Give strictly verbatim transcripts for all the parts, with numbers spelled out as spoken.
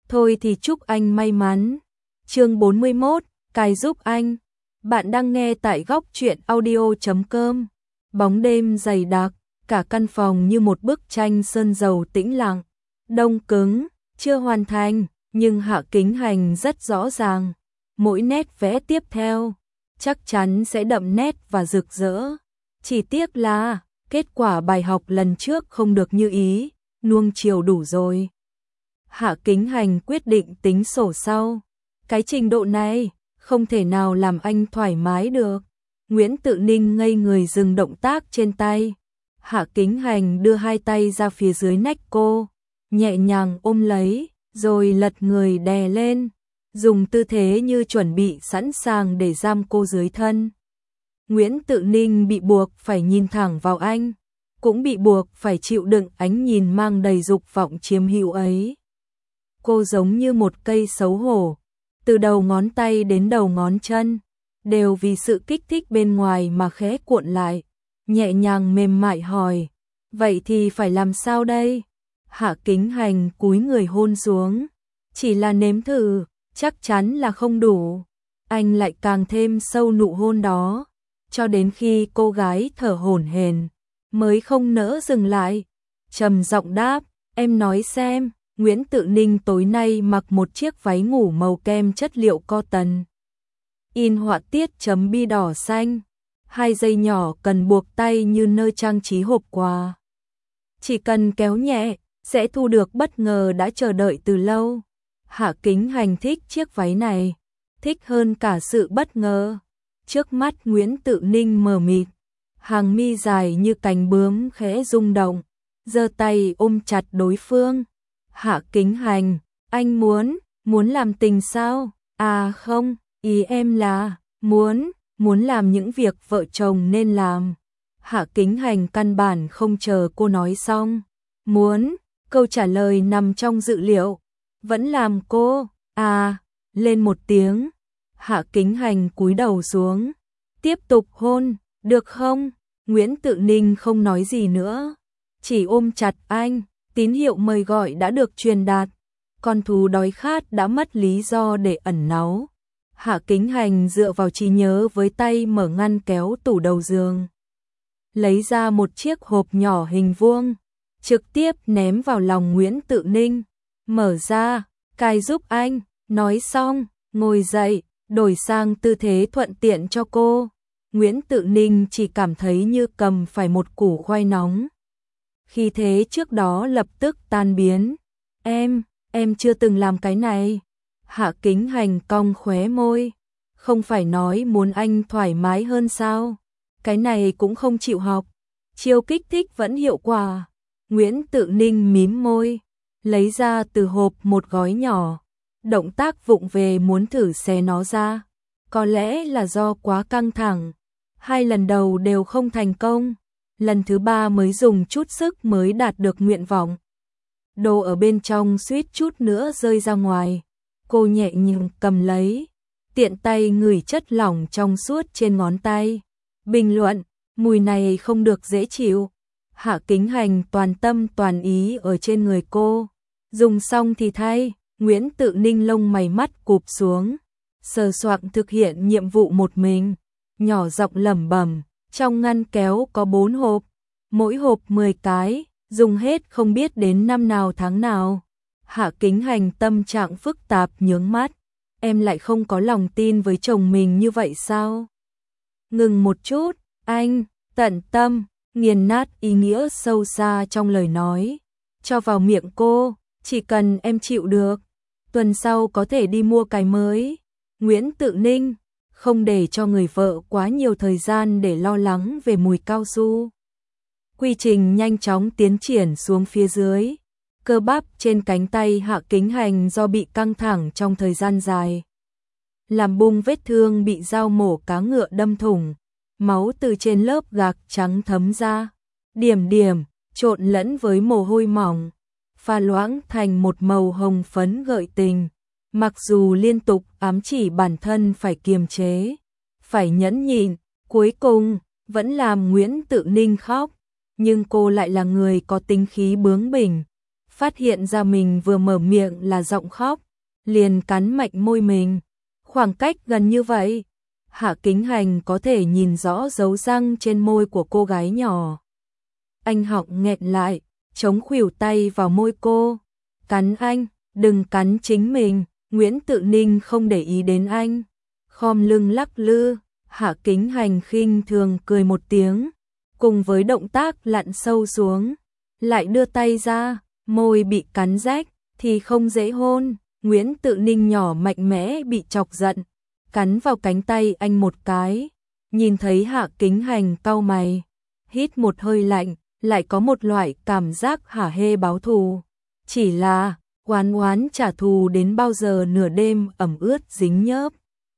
Thôi thì chúc anh may mắn. Chương bốn mươi mốt, cài giúp anh. Bạn đang nghe tại góc truyện audio chấm com. Bóng đêm dày đặc, cả căn phòng như một bức tranh sơn dầu tĩnh lặng, đông cứng, chưa hoàn thành, nhưng Hạ Kính Hành rất rõ ràng, mỗi nét vẽ tiếp theo chắc chắn sẽ đậm nét và rực rỡ. Chỉ tiếc là kết quả bài học lần trước không được như ý, nuông chiều đủ rồi. Hạ Kính Hành quyết định tính sổ sau. Cái trình độ này không thể nào làm anh thoải mái được. Nguyễn Tự Ninh ngây người dừng động tác trên tay. Hạ Kính Hành đưa hai tay ra phía dưới nách cô, nhẹ nhàng ôm lấy, rồi lật người đè lên, dùng tư thế như chuẩn bị sẵn sàng để giam cô dưới thân. Nguyễn Tự Ninh bị buộc phải nhìn thẳng vào anh, cũng bị buộc phải chịu đựng ánh nhìn mang đầy dục vọng chiếm hữu ấy. Cô giống như một cây xấu hổ, từ đầu ngón tay đến đầu ngón chân, đều vì sự kích thích bên ngoài mà khẽ cuộn lại, nhẹ nhàng mềm mại hỏi, vậy thì phải làm sao đây? Hạ Kính Hành cúi người hôn xuống, chỉ là nếm thử, chắc chắn là không đủ. Anh lại càng thêm sâu nụ hôn đó, cho đến khi cô gái thở hổn hển mới không nỡ dừng lại, trầm giọng đáp, em nói xem. Nguyễn Tự Ninh tối nay mặc một chiếc váy ngủ màu kem chất liệu cotton, in họa tiết chấm bi đỏ xanh, hai dây nhỏ cần buộc tay như nơi trang trí hộp quà. Chỉ cần kéo nhẹ, sẽ thu được bất ngờ đã chờ đợi từ lâu. Hạ Kính Hành thích chiếc váy này, thích hơn cả sự bất ngờ. Trước mắt Nguyễn Tự Ninh mờ mịt, hàng mi dài như cánh bướm khẽ rung động, giơ tay ôm chặt đối phương. Hạ Kính Hành, anh muốn, muốn làm tình sao? À không, ý em là, muốn, muốn làm những việc vợ chồng nên làm. Hạ Kính Hành căn bản không chờ cô nói xong. Muốn, câu trả lời nằm trong dự liệu. Vẫn làm cô, à, lên một tiếng. Hạ Kính Hành cúi đầu xuống. Tiếp tục hôn, được không? Nguyễn Tự Ninh không nói gì nữa, chỉ ôm chặt anh. Tín hiệu mời gọi đã được truyền đạt, con thú đói khát đã mất lý do để ẩn náu. Hạ Kính Hành dựa vào trí nhớ với tay mở ngăn kéo tủ đầu giường, lấy ra một chiếc hộp nhỏ hình vuông, trực tiếp ném vào lòng Nguyễn Tự Ninh. Mở ra, cài giúp anh. Nói xong, ngồi dậy, đổi sang tư thế thuận tiện cho cô. Nguyễn Tự Ninh chỉ cảm thấy như cầm phải một củ khoai nóng. Khi thế trước đó lập tức tan biến. Em, em chưa từng làm cái này. Hạ Kính Hành cong khóe môi. Không phải nói muốn anh thoải mái hơn sao? Cái này cũng không chịu học. Chiêu kích thích vẫn hiệu quả. Nguyễn Tự Ninh mím môi, lấy ra từ hộp một gói nhỏ. Động tác vụng về muốn thử xé nó ra. Có lẽ là do quá căng thẳng. Hai lần đầu đều không thành công. Lần thứ ba mới dùng chút sức mới đạt được nguyện vọng. Đồ ở bên trong suýt chút nữa rơi ra ngoài. Cô nhẹ nhàng cầm lấy, tiện tay ngửi chất lỏng trong suốt trên ngón tay. Bình luận, mùi này không được dễ chịu. Hạ Kính Hành toàn tâm toàn ý ở trên người cô. Dùng xong thì thay. Nguyễn Tự Ninh lông mày mắt cụp xuống, sờ soạng thực hiện nhiệm vụ một mình, nhỏ giọng lẩm bẩm. Trong ngăn kéo có bốn hộp, mỗi hộp mười cái, dùng hết không biết đến năm nào tháng nào. Hạ Kính Hành tâm trạng phức tạp nhướng mắt. Em lại không có lòng tin với chồng mình như vậy sao? Ngừng một chút, anh, tận tâm, nghiền nát ý nghĩa sâu xa trong lời nói, cho vào miệng cô, chỉ cần em chịu được, tuần sau có thể đi mua cái mới. Nguyễn Tự Ninh không để cho người vợ quá nhiều thời gian để lo lắng về mùi cao su. Quy trình nhanh chóng tiến triển xuống phía dưới. Cơ bắp trên cánh tay Hạ Kính Hành do bị căng thẳng trong thời gian dài, làm bung vết thương bị dao mổ cá ngựa đâm thủng. Máu từ trên lớp gạc trắng thấm ra, điểm điểm, trộn lẫn với mồ hôi mỏng, pha loãng thành một màu hồng phấn gợi tình. Mặc dù liên tục ám chỉ bản thân phải kiềm chế, phải nhẫn nhịn, cuối cùng vẫn làm Nguyễn Tự Ninh khóc. Nhưng cô lại là người có tính khí bướng bỉnh, phát hiện ra mình vừa mở miệng là giọng khóc, liền cắn mạnh môi mình. Khoảng cách gần như vậy, Hạ Kính Hành có thể nhìn rõ dấu răng trên môi của cô gái nhỏ. Anh họng nghẹn lại, chống khuỷu tay vào môi cô. Cắn anh, đừng cắn chính mình. Nguyễn Tự Ninh không để ý đến anh, khom lưng lắc lư. Hạ Kính Hành khinh thường cười một tiếng, cùng với động tác lặn sâu xuống, lại đưa tay ra, môi bị cắn rách thì không dễ hôn. Nguyễn Tự Ninh nhỏ mạnh mẽ bị chọc giận, cắn vào cánh tay anh một cái. Nhìn thấy Hạ Kính Hành cau mày, hít một hơi lạnh, lại có một loại cảm giác hả hê báo thù. Chỉ là oán oán trả thù đến bao giờ nửa đêm ẩm ướt dính nhớp.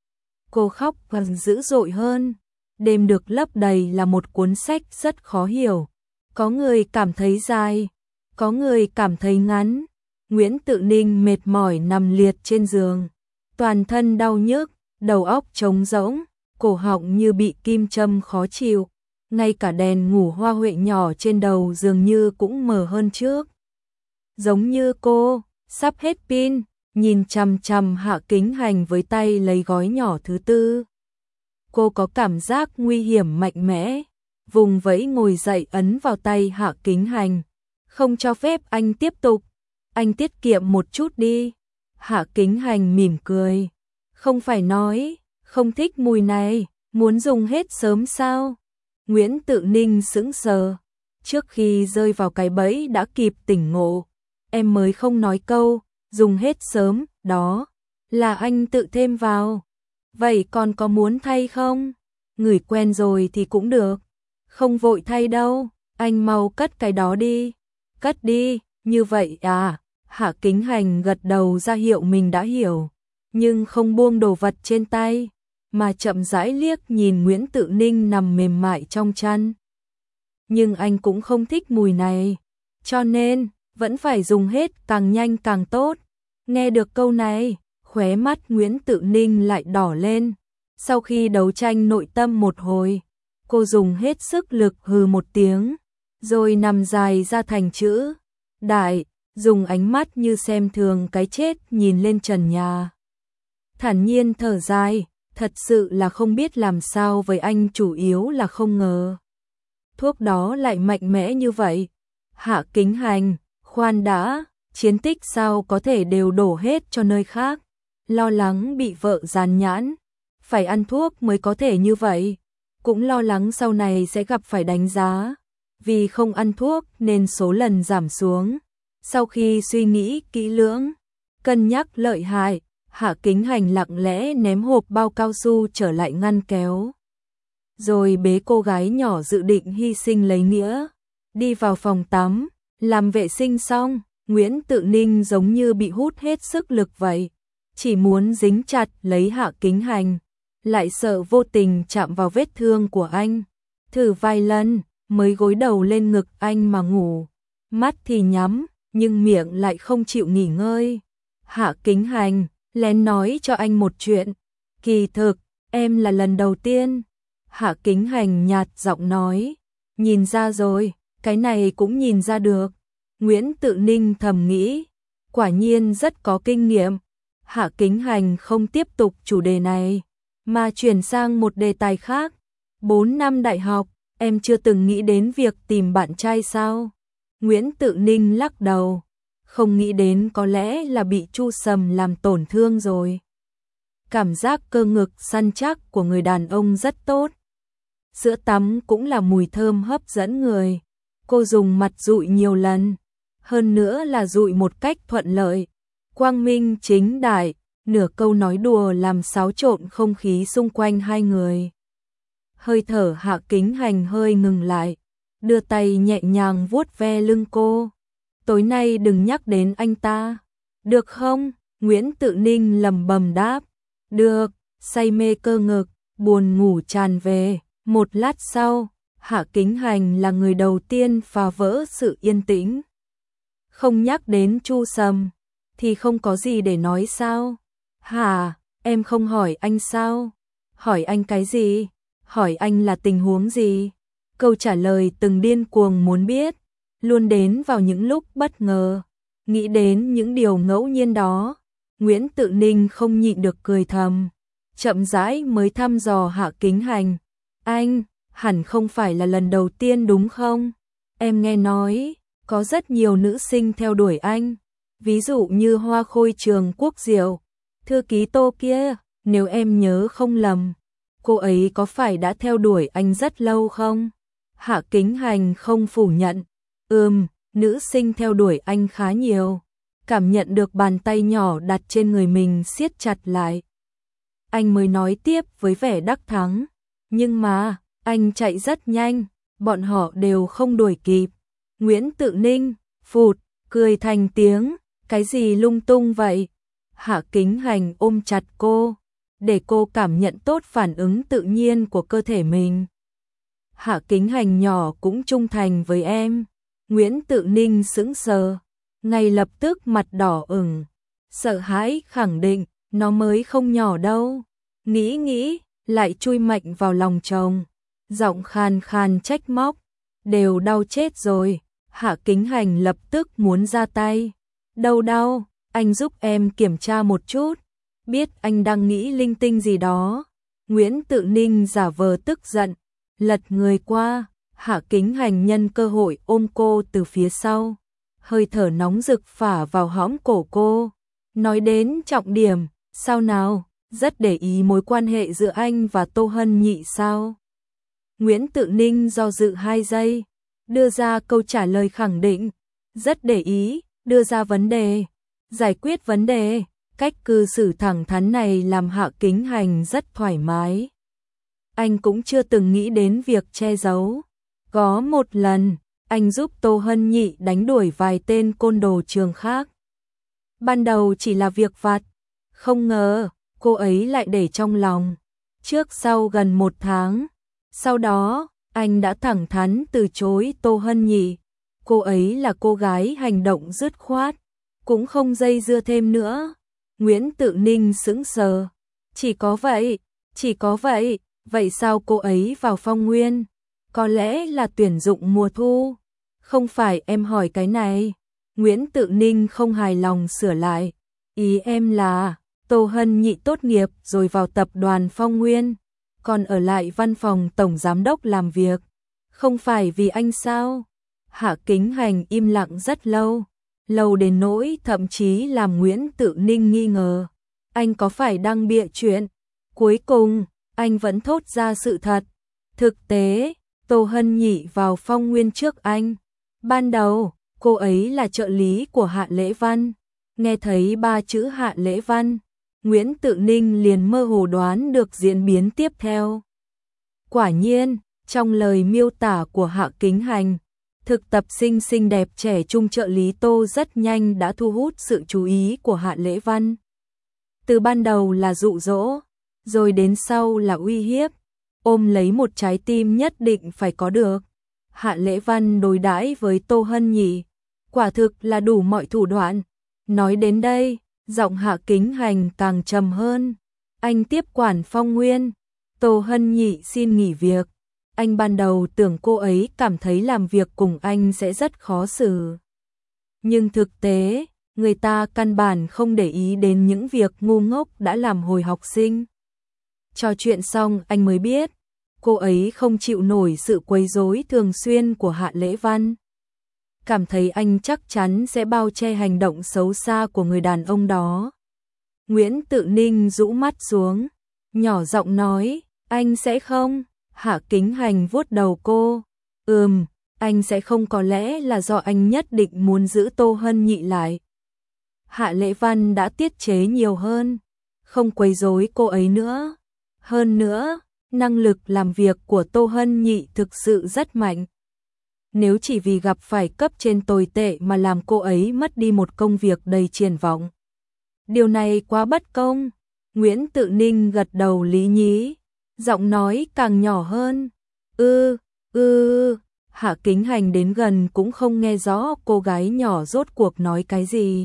Cô khóc còn dữ dội hơn. Đêm được lấp đầy là một cuốn sách rất khó hiểu. Có người cảm thấy dài, có người cảm thấy ngắn. Nguyễn Tự Ninh mệt mỏi nằm liệt trên giường, toàn thân đau nhức, đầu óc trống rỗng, cổ họng như bị kim châm khó chịu. Ngay cả đèn ngủ hoa huệ nhỏ trên đầu dường như cũng mờ hơn trước. Giống như cô sắp hết pin, nhìn chằm chằm Hạ Kính Hành với tay lấy gói nhỏ thứ tư. Cô có cảm giác nguy hiểm mạnh mẽ, vùng vẫy ngồi dậy ấn vào tay Hạ Kính Hành, không cho phép anh tiếp tục. Anh tiết kiệm một chút đi. Hạ Kính Hành mỉm cười. Không phải nói không thích mùi này, muốn dùng hết sớm sao? Nguyễn Tự Ninh sững sờ, trước khi rơi vào cái bẫy đã kịp tỉnh ngộ. Em mới không nói câu dùng hết sớm, đó là anh tự thêm vào. Vậy còn có muốn thay không? Ngửi quen rồi thì cũng được. Không vội thay đâu, anh mau cất cái đó đi. Cất đi, như vậy à? Hạ Kính Hành gật đầu ra hiệu mình đã hiểu, nhưng không buông đồ vật trên tay, mà chậm rãi liếc nhìn Nguyễn Tự Ninh nằm mềm mại trong chăn. Nhưng anh cũng không thích mùi này, cho nên vẫn phải dùng hết càng nhanh càng tốt. Nghe được câu này, khóe mắt Nguyễn Tự Ninh lại đỏ lên. Sau khi đấu tranh nội tâm một hồi, cô dùng hết sức lực hừ một tiếng, rồi nằm dài ra thành chữ đại, dùng ánh mắt như xem thường cái chết nhìn lên trần nhà. Thản nhiên thở dài, thật sự là không biết làm sao với anh, chủ yếu là không ngờ thuốc đó lại mạnh mẽ như vậy. Hạ Kính Hành, khoan đã, chiến tích sao có thể đều đổ hết cho nơi khác. Lo lắng bị vợ dàn nhãn, phải ăn thuốc mới có thể như vậy. Cũng lo lắng sau này sẽ gặp phải đánh giá, vì không ăn thuốc nên số lần giảm xuống. Sau khi suy nghĩ kỹ lưỡng, cân nhắc lợi hại, Hạ Kính Hành lặng lẽ ném hộp bao cao su trở lại ngăn kéo. Rồi bế cô gái nhỏ dự định hy sinh lấy nghĩa, đi vào phòng tắm, làm vệ sinh xong. Nguyễn Tự Ninh giống như bị hút hết sức lực vậy, chỉ muốn dính chặt lấy Hạ Kính Hành, lại sợ vô tình chạm vào vết thương của anh. Thử vài lần mới gối đầu lên ngực anh mà ngủ, mắt thì nhắm, nhưng miệng lại không chịu nghỉ ngơi. Hạ Kính Hành lén nói cho anh một chuyện, kỳ thực, em là lần đầu tiên. Hạ Kính Hành nhạt giọng nói, nhìn ra rồi, cái này cũng nhìn ra được. Nguyễn Tự Ninh thầm nghĩ, quả nhiên rất có kinh nghiệm. Hạ Kính Hành không tiếp tục chủ đề này, mà chuyển sang một đề tài khác. Bốn năm đại học, em chưa từng nghĩ đến việc tìm bạn trai sao? Nguyễn Tự Ninh lắc đầu, không nghĩ đến, có lẽ là bị Chu Sầm làm tổn thương rồi. Cảm giác cơ ngực săn chắc của người đàn ông rất tốt. Sữa tắm cũng là mùi thơm hấp dẫn người. Cô dùng mặt dụi nhiều lần, hơn nữa là dụi một cách thuận lợi, quang minh chính đại, nửa câu nói đùa làm xáo trộn không khí xung quanh hai người. Hơi thở Hạ Kính Hành hơi ngừng lại, đưa tay nhẹ nhàng vuốt ve lưng cô. Tối nay đừng nhắc đến anh ta, được không? Nguyễn Tự Ninh lầm bầm đáp. Được, say mê cơ ngực, buồn ngủ tràn về. Một lát sau, Hạ Kính Hành là người đầu tiên phá vỡ sự yên tĩnh. Không nhắc đến Chu Sầm, thì không có gì để nói sao? Hả, em không hỏi anh sao? Hỏi anh cái gì? Hỏi anh là tình huống gì? Câu trả lời từng điên cuồng muốn biết, luôn đến vào những lúc bất ngờ. Nghĩ đến những điều ngẫu nhiên đó, Nguyễn Tự Ninh không nhịn được cười thầm, chậm rãi mới thăm dò Hạ Kính Hành. Anh, hẳn không phải là lần đầu tiên đúng không? Em nghe nói, có rất nhiều nữ sinh theo đuổi anh, ví dụ như Hoa Khôi Trường Quốc Diệu, thư ký Tô kia, nếu em nhớ không lầm, cô ấy có phải đã theo đuổi anh rất lâu không? Hạ Kính Hành không phủ nhận, ừm, nữ sinh theo đuổi anh khá nhiều, cảm nhận được bàn tay nhỏ đặt trên người mình siết chặt lại. Anh mới nói tiếp với vẻ đắc thắng, nhưng mà, anh chạy rất nhanh, bọn họ đều không đuổi kịp. Nguyễn Tự Ninh, phụt, cười thành tiếng, cái gì lung tung vậy? Hạ Kính Hành ôm chặt cô, để cô cảm nhận tốt phản ứng tự nhiên của cơ thể mình. Hạ Kính Hành nhỏ cũng trung thành với em. Nguyễn Tự Ninh sững sờ, ngay lập tức mặt đỏ ửng, sợ hãi khẳng định, nó mới không nhỏ đâu. Nghĩ nghĩ, lại chui mạnh vào lòng chồng, giọng khàn khàn trách móc, đều đau chết rồi. Hạ Kính Hành lập tức muốn ra tay. Đâu đau, anh giúp em kiểm tra một chút. Biết anh đang nghĩ linh tinh gì đó. Nguyễn Tự Ninh giả vờ tức giận, lật người qua. Hạ Kính Hành nhân cơ hội ôm cô từ phía sau, hơi thở nóng rực phả vào hõm cổ cô. Nói đến trọng điểm, sao nào, rất để ý mối quan hệ giữa anh và Tô Hân Nhị sao? Nguyễn Tự Ninh do dự hai giây, đưa ra câu trả lời khẳng định, rất để ý, đưa ra vấn đề, giải quyết vấn đề. Cách cư xử thẳng thắn này làm Hạ Kính Hành rất thoải mái. Anh cũng chưa từng nghĩ đến việc che giấu. Có một lần, anh giúp Tô Hân Nhị đánh đuổi vài tên côn đồ trường khác. Ban đầu chỉ là việc vặt, không ngờ cô ấy lại để trong lòng. Trước sau gần một tháng, sau đó anh đã thẳng thắn từ chối Tô Hân Nhị. Cô ấy là cô gái hành động dứt khoát, cũng không dây dưa thêm nữa. Nguyễn Tự Ninh sững sờ, chỉ có vậy, chỉ có vậy, vậy sao cô ấy vào Phong Nguyên? Có lẽ là tuyển dụng mùa thu. Không phải em hỏi cái này. Nguyễn Tự Ninh không hài lòng sửa lại. Ý em là, Tô Hân Nhị tốt nghiệp rồi vào tập đoàn Phong Nguyên, còn ở lại văn phòng tổng giám đốc làm việc. Không phải vì anh sao? Hạ Kính Hành im lặng rất lâu, lâu đến nỗi thậm chí làm Nguyễn Tự Ninh nghi ngờ. Anh có phải đang bịa chuyện? Cuối cùng, anh vẫn thốt ra sự thật. Thực tế, Tô Hân Nhị vào Phong Nguyên trước anh. Ban đầu, cô ấy là trợ lý của Hạ Lễ Văn. Nghe thấy ba chữ Hạ Lễ Văn, Nguyễn Tự Ninh liền mơ hồ đoán được diễn biến tiếp theo. Quả nhiên, trong lời miêu tả của Hạ Kính Hành, thực tập sinh xinh đẹp trẻ trung trợ lý Tô rất nhanh đã thu hút sự chú ý của Hạ Lễ Văn. Từ ban đầu là dụ dỗ, rồi đến sau là uy hiếp, ôm lấy một trái tim nhất định phải có được. Hạ Lễ Văn đối đãi với Tô Hân Nhị, quả thực là đủ mọi thủ đoạn. Nói đến đây, giọng Hạ Kính Hành càng trầm hơn. Anh tiếp quản Phong Nguyên, Tô Hân Nhị xin nghỉ việc. Anh ban đầu tưởng cô ấy cảm thấy làm việc cùng anh sẽ rất khó xử. Nhưng thực tế, người ta căn bản không để ý đến những việc ngu ngốc đã làm hồi học sinh. Trò chuyện xong anh mới biết, cô ấy không chịu nổi sự quấy rối thường xuyên của Hạ Lễ Văn. Cảm thấy anh chắc chắn sẽ bao che hành động xấu xa của người đàn ông đó. Nguyễn Tự Ninh rũ mắt xuống, nhỏ giọng nói, anh sẽ không? Hạ Kính Hành vuốt đầu cô, ừm, anh sẽ không, có lẽ là do anh nhất định muốn giữ Tô Hân Nhị lại. Hạ Lễ Văn đã tiết chế nhiều hơn, không quấy rối cô ấy nữa. Hơn nữa, năng lực làm việc của Tô Hân Nhị thực sự rất mạnh. Nếu chỉ vì gặp phải cấp trên tồi tệ mà làm cô ấy mất đi một công việc đầy triển vọng, điều này quá bất công. Nguyễn Tự Ninh gật đầu lý nhí, giọng nói càng nhỏ hơn. Ư, ư, Hạ Kính Hành đến gần cũng không nghe rõ cô gái nhỏ rốt cuộc nói cái gì.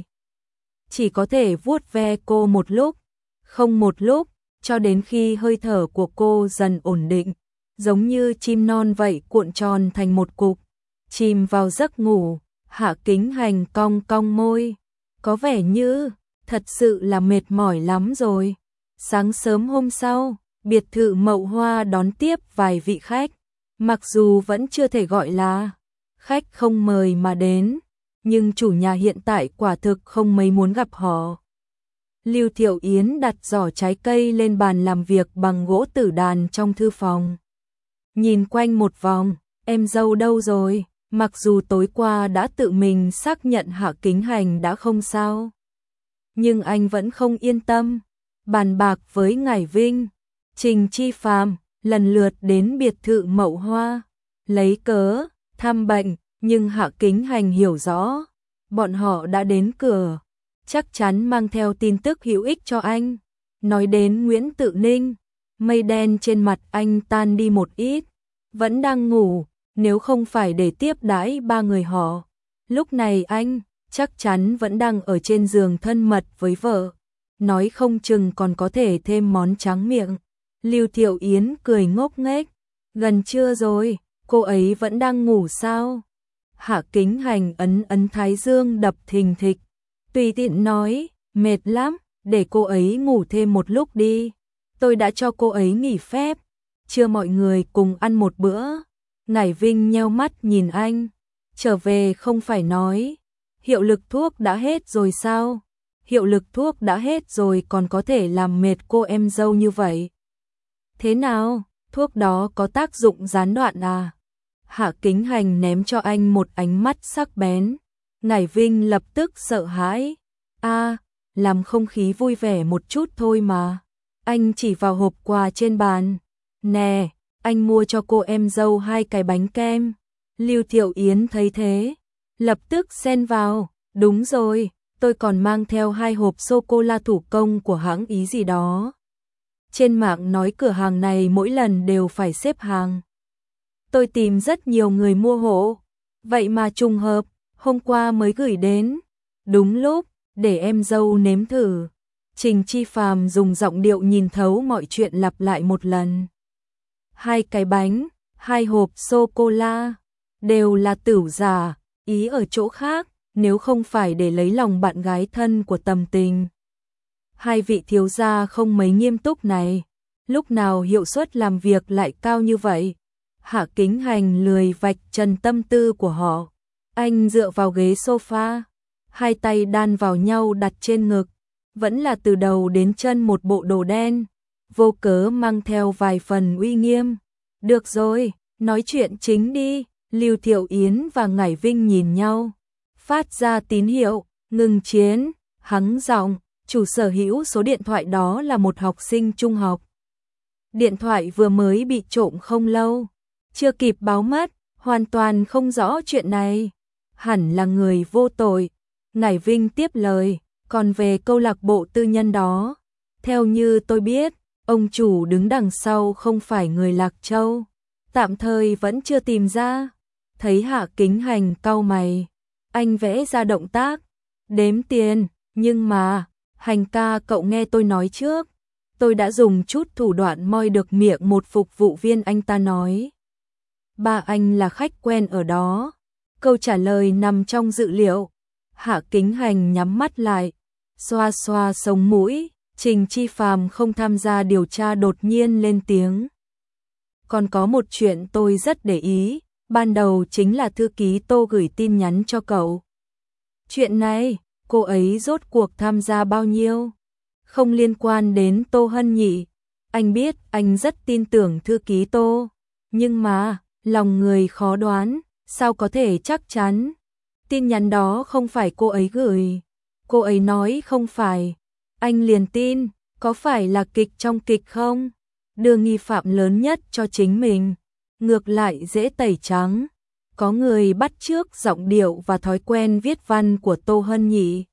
Chỉ có thể vuốt ve cô một lúc, không một lúc, cho đến khi hơi thở của cô dần ổn định, giống như chim non vậy cuộn tròn thành một cục, chìm vào giấc ngủ. Hạ Kính Hành cong cong môi, có vẻ như thật sự là mệt mỏi lắm rồi. Sáng sớm hôm sau, biệt thự Mậu Hoa đón tiếp vài vị khách, mặc dù vẫn chưa thể gọi là khách không mời mà đến, nhưng chủ nhà hiện tại quả thực không mấy muốn gặp họ. Lưu Thiệu Yến đặt giỏ trái cây lên bàn làm việc bằng gỗ tử đàn trong thư phòng. Nhìn quanh một vòng, em dâu đâu rồi? Mặc dù tối qua đã tự mình xác nhận Hạ Kính Hành đã không sao, nhưng anh vẫn không yên tâm. Bàn bạc với Ngải Vinh, Trình Chi Phàm lần lượt đến biệt thự Mậu Hoa, lấy cớ thăm bệnh, nhưng Hạ Kính Hành hiểu rõ, bọn họ đã đến cửa, chắc chắn mang theo tin tức hữu ích cho anh. Nói đến Nguyễn Tự Ninh, mây đen trên mặt anh tan đi một ít, vẫn đang ngủ, nếu không phải để tiếp đãi ba người họ, lúc này anh chắc chắn vẫn đang ở trên giường thân mật với vợ, nói không chừng còn có thể thêm món tráng miệng. Lưu Thiệu Yến cười ngốc nghếch, gần trưa rồi, cô ấy vẫn đang ngủ sao? Hạ Kính Hành ấn ấn thái dương đập thình thịch, tùy tiện nói, mệt lắm, để cô ấy ngủ thêm một lúc đi, tôi đã cho cô ấy nghỉ phép, trưa mọi người cùng ăn một bữa. Ngải Vinh nheo mắt nhìn anh, trở về không phải nói, hiệu lực thuốc đã hết rồi sao? Hiệu lực thuốc đã hết rồi còn có thể làm mệt cô em dâu như vậy. Thế nào, thuốc đó có tác dụng gián đoạn à? Hạ Kính Hành ném cho anh một ánh mắt sắc bén. Ngải Vinh lập tức sợ hãi. A, à, làm không khí vui vẻ một chút thôi mà. Anh chỉ vào hộp quà trên bàn. Nè, anh mua cho cô em dâu hai cái bánh kem. Lưu Thiệu Yến thấy thế, lập tức xen vào. Đúng rồi, tôi còn mang theo hai hộp sô-cô-la thủ công của hãng Ý gì đó. Trên mạng nói cửa hàng này mỗi lần đều phải xếp hàng. Tôi tìm rất nhiều người mua hộ, vậy mà trùng hợp, hôm qua mới gửi đến. Đúng lúc, để em dâu nếm thử. Trình Chi Phàm dùng giọng điệu nhìn thấu mọi chuyện lặp lại một lần. Hai cái bánh, hai hộp sô-cô-la, đều là tửu giả, ý ở chỗ khác, nếu không phải để lấy lòng bạn gái thân của Tầm Tình. Hai vị thiếu gia không mấy nghiêm túc này, lúc nào hiệu suất làm việc lại cao như vậy? Hạ Kính Hành lười vạch trần tâm tư của họ. Anh dựa vào ghế sofa, hai tay đan vào nhau đặt trên ngực, vẫn là từ đầu đến chân một bộ đồ đen, vô cớ mang theo vài phần uy nghiêm. Được rồi, nói chuyện chính đi. Lưu Thiệu Yến và Ngải Vinh nhìn nhau, phát ra tín hiệu, ngừng chiến, hắng giọng, chủ sở hữu số điện thoại đó là một học sinh trung học. Điện thoại vừa mới bị trộm không lâu, chưa kịp báo mất, hoàn toàn không rõ chuyện này. Hẳn là người vô tội. Ngải Vinh tiếp lời, còn về câu lạc bộ tư nhân đó, theo như tôi biết, ông chủ đứng đằng sau không phải người Lạc Châu, tạm thời vẫn chưa tìm ra. Thấy Hạ Kính Hành cau mày, anh vẽ ra động tác, đếm tiền, nhưng mà, Hành ca cậu nghe tôi nói trước, tôi đã dùng chút thủ đoạn moi được miệng một phục vụ viên anh ta nói. Ba anh là khách quen ở đó. Câu trả lời nằm trong dự liệu. Hạ Kính Hành nhắm mắt lại, xoa xoa sống mũi. Trình Chi Phàm không tham gia điều tra đột nhiên lên tiếng. Còn có một chuyện tôi rất để ý, ban đầu chính là thư ký Tô gửi tin nhắn cho cậu. Chuyện này, cô ấy rốt cuộc tham gia bao nhiêu? Không liên quan đến Tô Hân nhỉ? Anh biết anh rất tin tưởng thư ký Tô, nhưng mà, lòng người khó đoán, sao có thể chắc chắn? Tin nhắn đó không phải cô ấy gửi. Cô ấy nói không phải. Anh liền tin, có phải là kịch trong kịch không? Đưa nghi phạm lớn nhất cho chính mình, ngược lại dễ tẩy trắng. Có người bắt chước giọng điệu và thói quen viết văn của Tô Hân nhỉ?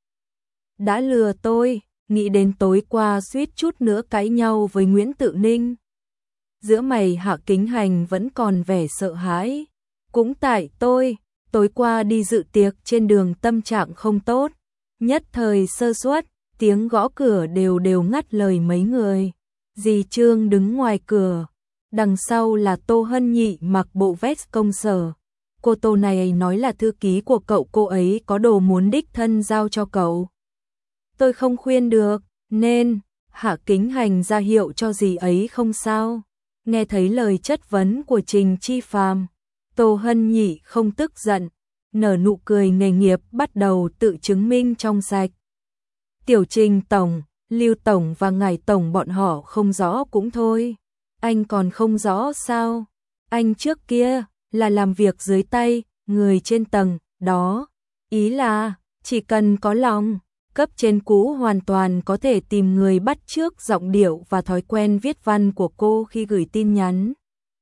Đã lừa tôi, nghĩ đến tối qua suýt chút nữa cãi nhau với Nguyễn Tự Ninh. Giữa mày Hạ Kính Hành vẫn còn vẻ sợ hãi. Cũng tại tôi, tối qua đi dự tiệc trên đường tâm trạng không tốt, nhất thời sơ suất, tiếng gõ cửa đều đều ngắt lời mấy người. Dì Trương đứng ngoài cửa, đằng sau là Tô Hân Nhị mặc bộ vest công sở, cô Tô này nói là thư ký của cậu, cô ấy có đồ muốn đích thân giao cho cậu. Tôi không khuyên được, nên Hạ Kính Hành ra hiệu cho dì ấy không sao. Nghe thấy lời chất vấn của Trình Chi Phàm, Tô Hân Nhị không tức giận, nở nụ cười nghề nghiệp bắt đầu tự chứng minh trong sạch. Tiểu Trình tổng, Lưu tổng và ngài tổng bọn họ không rõ cũng thôi. Anh còn không rõ sao? Anh trước kia là làm việc dưới tay người trên tầng đó. Ý là chỉ cần có lòng, cấp trên cũ hoàn toàn có thể tìm người bắt chước giọng điệu và thói quen viết văn của cô khi gửi tin nhắn.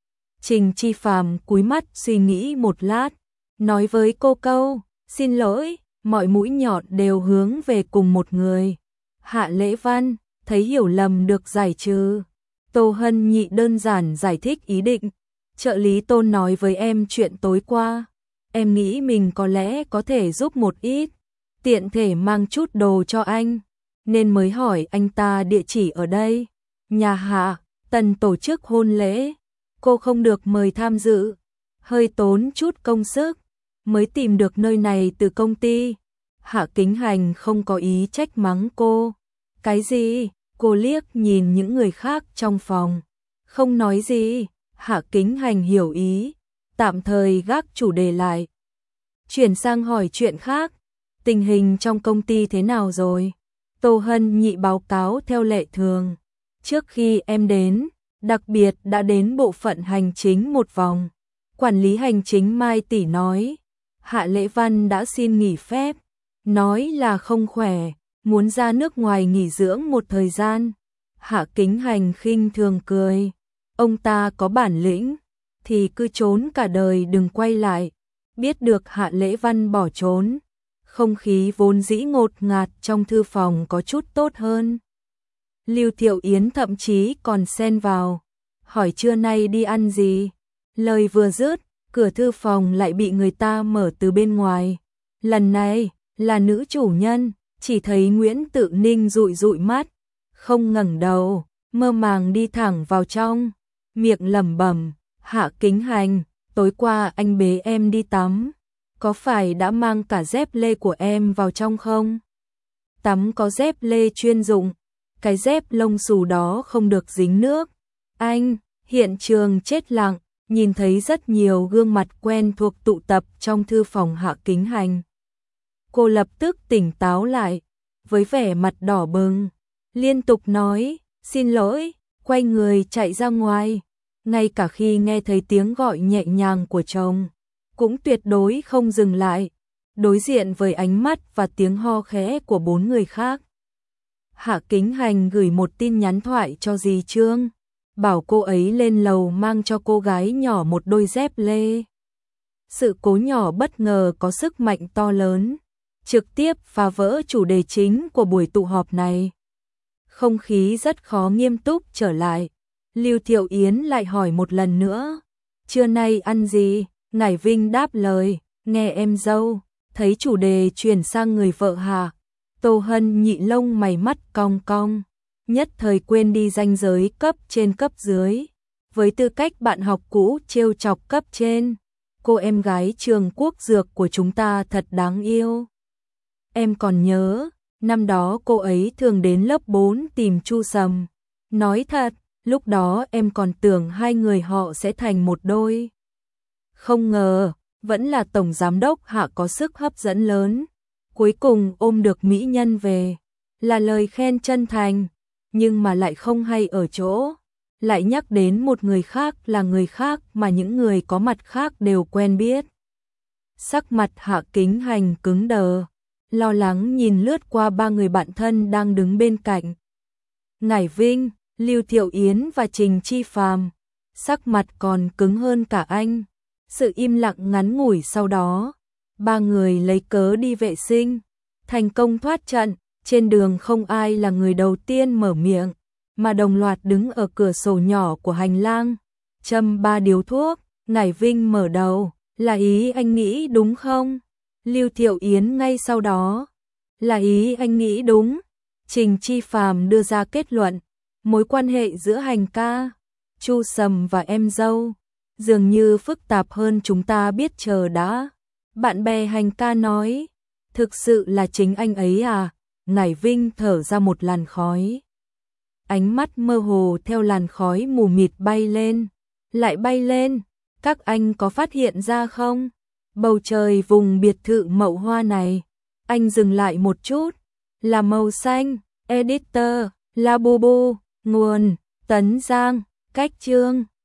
Trình Chi Phàm cúi mắt suy nghĩ một lát, nói với cô câu, xin lỗi, mọi mũi nhọn đều hướng về cùng một người. Hạ Lễ Văn, thấy hiểu lầm được giải trừ. Tô Hân Nhị đơn giản giải thích ý định. Trợ lý Tôn nói với em chuyện tối qua. Em nghĩ mình có lẽ có thể giúp một ít, tiện thể mang chút đồ cho anh, nên mới hỏi anh ta địa chỉ ở đây. Nhà Hạ, Tần tổ chức hôn lễ, cô không được mời tham dự, hơi tốn chút công sức, mới tìm được nơi này từ công ty. Hạ Kính Hành không có ý trách mắng cô. Cái gì? Cô liếc nhìn những người khác trong phòng, không nói gì. Hạ Kính Hành hiểu ý, tạm thời gác chủ đề lại, chuyển sang hỏi chuyện khác. Tình hình trong công ty thế nào rồi? Tô Hân Nhị báo cáo theo lệ thường. Trước khi em đến, đặc biệt đã đến bộ phận hành chính một vòng. Quản lý hành chính Mai tỷ nói, Hạ Lễ Văn đã xin nghỉ phép, nói là không khỏe, muốn ra nước ngoài nghỉ dưỡng một thời gian. Hạ Kính Hành khinh thường cười, ông ta có bản lĩnh thì cứ trốn cả đời đừng quay lại. Biết được Hạ Lễ Văn bỏ trốn, không khí vốn dĩ ngột ngạt trong thư phòng có chút tốt hơn. Lưu Thiệu Yến thậm chí còn xen vào, hỏi trưa nay đi ăn gì. Lời vừa dứt, cửa thư phòng lại bị người ta mở từ bên ngoài. Lần này là nữ chủ nhân, chỉ thấy Nguyễn Tự Ninh dụi dụi mắt, không ngẩng đầu, mơ màng đi thẳng vào trong, miệng lẩm bẩm, Hạ Kính Hành, tối qua anh bế em đi tắm, có phải đã mang cả dép lê của em vào trong không? Tắm có dép lê chuyên dụng, cái dép lông xù đó không được dính nước. Anh, hiện trường chết lặng, nhìn thấy rất nhiều gương mặt quen thuộc tụ tập trong thư phòng Hạ Kính Hành. Cô lập tức tỉnh táo lại, với vẻ mặt đỏ bừng, liên tục nói, xin lỗi, quay người chạy ra ngoài. Ngay cả khi nghe thấy tiếng gọi nhẹ nhàng của chồng, cũng tuyệt đối không dừng lại, đối diện với ánh mắt và tiếng ho khẽ của bốn người khác. Hạ Kính Hành gửi một tin nhắn thoại cho dì Trương, bảo cô ấy lên lầu mang cho cô gái nhỏ một đôi dép lê. Sự cố nhỏ bất ngờ có sức mạnh to lớn, trực tiếp phá vỡ chủ đề chính của buổi tụ họp này. Không khí rất khó nghiêm túc trở lại. Lưu Thiệu Yến lại hỏi một lần nữa, trưa nay ăn gì? Ngải Vinh đáp lời, nghe em dâu. Thấy chủ đề chuyển sang người vợ Hạ, Tô Hân Nhị lông mày mắt cong cong, nhất thời quên đi ranh giới cấp trên cấp dưới. Với tư cách bạn học cũ trêu chọc cấp trên, cô em gái trường Quốc Dược của chúng ta thật đáng yêu. Em còn nhớ, năm đó cô ấy thường đến lớp bốn tìm Chu Sầm. Nói thật, lúc đó em còn tưởng hai người họ sẽ thành một đôi. Không ngờ, vẫn là tổng giám đốc Hạ có sức hấp dẫn lớn. Cuối cùng ôm được mỹ nhân về, là lời khen chân thành, nhưng mà lại không hay ở chỗ, lại nhắc đến một người khác là người khác mà những người có mặt khác đều quen biết. Sắc mặt Hạ Kính Hành cứng đờ, lo lắng nhìn lướt qua ba người bạn thân đang đứng bên cạnh. Ngải Vinh, Lưu Thiệu Yến và Trình Chi Phàm, sắc mặt còn cứng hơn cả anh. Sự im lặng ngắn ngủi sau đó, ba người lấy cớ đi vệ sinh, thành công thoát trận. Trên đường không ai là người đầu tiên mở miệng, mà đồng loạt đứng ở cửa sổ nhỏ của hành lang, châm ba điếu thuốc. Ngải Vinh mở đầu, là ý anh nghĩ đúng không? Lưu Thiệu Yến ngay sau đó, là ý anh nghĩ đúng. Trình Chi Phàm đưa ra kết luận, mối quan hệ giữa hành ca, Chu Sầm và em dâu dường như phức tạp hơn chúng ta biết chờ đã. Bạn bè hành ca nói, thực sự là chính anh ấy à? Ngải Vinh thở ra một làn khói. Ánh mắt mơ hồ theo làn khói mù mịt bay lên, lại bay lên. Các anh có phát hiện ra không? Bầu trời vùng biệt thự Mậu Hoa này, anh dừng lại một chút, là màu xanh. Editor, Labubu, nguồn, Tấn Giang, cách chương.